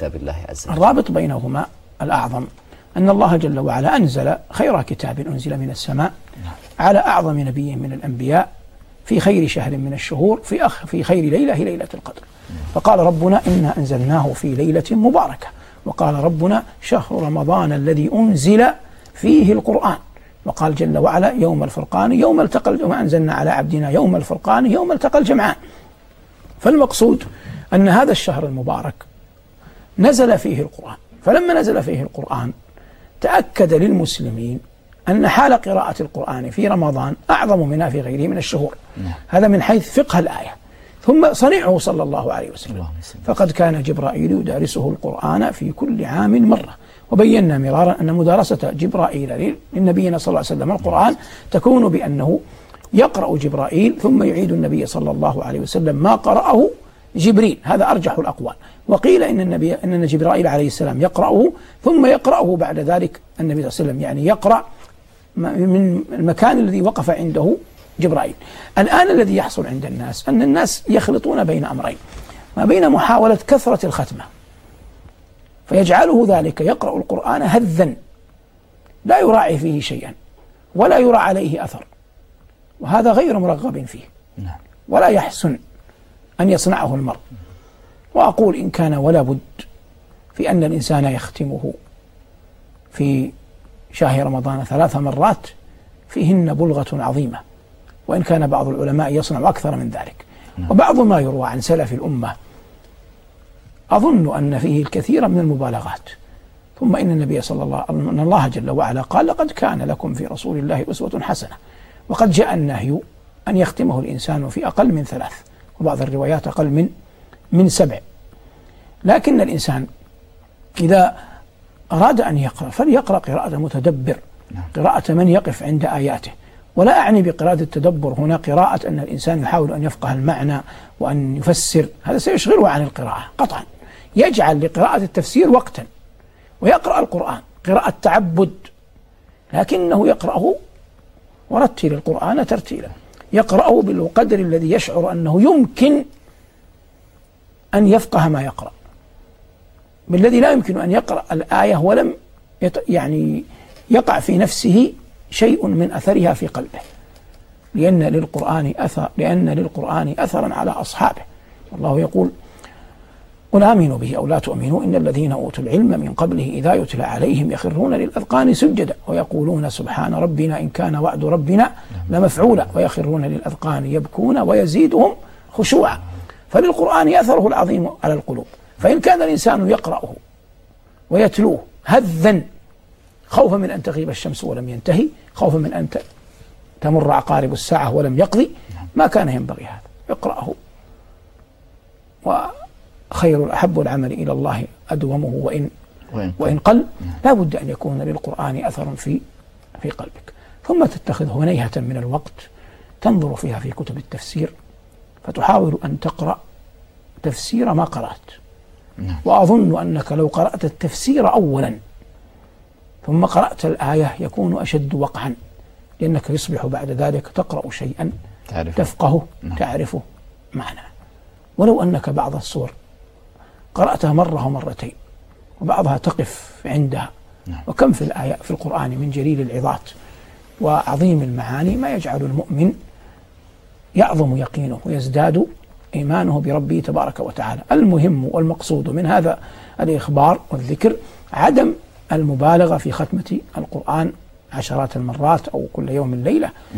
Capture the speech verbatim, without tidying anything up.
كتاب الله عز وجل؟ الرابط بينهما الأعظم أن الله جل وعلا أنزل خير كتاب أنزل من السماء على أعظم نبي من الأنبياء في خير شهر من الشهور في أخ في خير ليلة هي ليلة القدر. فقال ربنا إنا أنزلناه في ليلة مباركة، وقال ربنا شهر رمضان الذي أنزل فيه القرآن، وقال جل وعلا يوم الفرقان يوم التقى وما أنزلنا على عبدنا يوم الفرقان يوم التقى الجمعان. فالمقصود أن هذا الشهر المبارك نزل فيه القرآن، فلما نزل فيه القرآن تأكد للمسلمين أن حال قراءة القرآن في رمضان أعظم منها في غيره من الشهور. هذا من حيث فقه الآية. ثم صنيعه صلى الله عليه وسلم، فقد كان جبرائيل يدارسه القرآن في كل عام مرة، وبينا مرارا أن مدارسة جبرائيل للنبي صلى الله عليه وسلم القرآن تكون بأنه يقرأ جبرائيل ثم يعيد النبي صلى الله عليه وسلم ما قرأه جبريل، هذا أرجح الأقوال. وقيل إن النبي إن جبرائيل عليه السلام يقرأه ثم يقرأه بعد ذلك النبي صلى الله عليه وسلم، يعني يقرأ من المكان الذي وقف عنده جبرائيل. الآن الذي يحصل عند الناس أن الناس يخلطون بين أمرين، ما بين محاولة كثرة الختمة فيجعله ذلك يقرأ القرآن هذا لا يراعي فيه شيئا ولا يرى عليه أثر، وهذا غير مرغب فيه ولا يحسن أن يصنعه المرء. وأقول إن كان ولا بد في أن الإنسان يختمه في شهر رمضان ثلاث مرات فيهن بلغة عظيمة، وإن كان بعض العلماء يصنع أكثر من ذلك. وبعض ما يروى عن سلف الأمة أظن أن فيه الكثير من المبالغات. ثم إن النبي صلى الله عليه وسلم أن الله جل وعلا قال لقد كان لكم في رسول الله أسوة حسنة، وقد جاء النهي أن يختمه الإنسان في أقل من ثلاث، وبعض الروايات أقل من من سبع. لكن الإنسان إذا أراد أن يقرأ فليقرأ قراءة متدبر، قراءة من يقف عند آياته. ولا أعني بقراءة التدبر هنا قراءة أن الإنسان يحاول أن يفقه المعنى وأن يفسر، هذا سيشغله عن القراءة قطعا. يجعل لقراءة التفسير وقتا ويقرأ القرآن قراءة تعبد، لكنه يقرأه ورتل القرآن ترتيلا، يقرأه بالقدر الذي يشعر أنه يمكن أن يفقه ما يقرأ، بالذي لا يمكن أن يقرأ الآية ولم يت... يعني يقع في نفسه شيء من أثرها في قلبه، لأن للقرآن أثر لأن للقرآن أثرا على أصحابه. والله يقول قل آمنوا به أو لا تؤمنوا إن الذين أوتوا العلم من قبله إذا يتلى عليهم يخرون للأذقان سجدا ويقولون سبحان ربنا إن كان وعد ربنا لمفعولا ويخرون للأذقان يبكون ويزيدهم خشوعا. فللقرآن أثره العظيم على القلوب، فإن كان الإنسان يقرأه ويتلوه هذا خوفا من أن تغيب الشمس ولم ينتهي، خوفا من أن تمر عقارب الساعة ولم يقضي، ما كان ينبغي هذا. يقرأه، وخير الأحب العمل إلى الله أدومه وإن وإن قل. لا بد أن يكون للقرآن أثر في في قلبك. ثم تتخذ هنيهة من الوقت تنظر فيها في كتب التفسير، فتحاول أن تقرأ تفسير ما قرأت. وأظن أنك لو قرأت التفسير أولا ثم قرأت الآية يكون أشد وقعا، لأنك يصبح بعد ذلك تقرأ شيئا تعرفه. تفقهه تعرفه معنى. ولو أنك بعض السور قرأتها مرة ومرتين وبعضها تقف عندها، وكم في الآية في القرآن من جليل العظات وعظيم المعاني ما يجعل المؤمن يعظم يقينه ويزداد إيمانه بربه تبارك وتعالى. المهم والمقصود من هذا الإخبار والذكر عدم المبالغة في ختمة القرآن عشرات المرات أو كل يوم ليلة،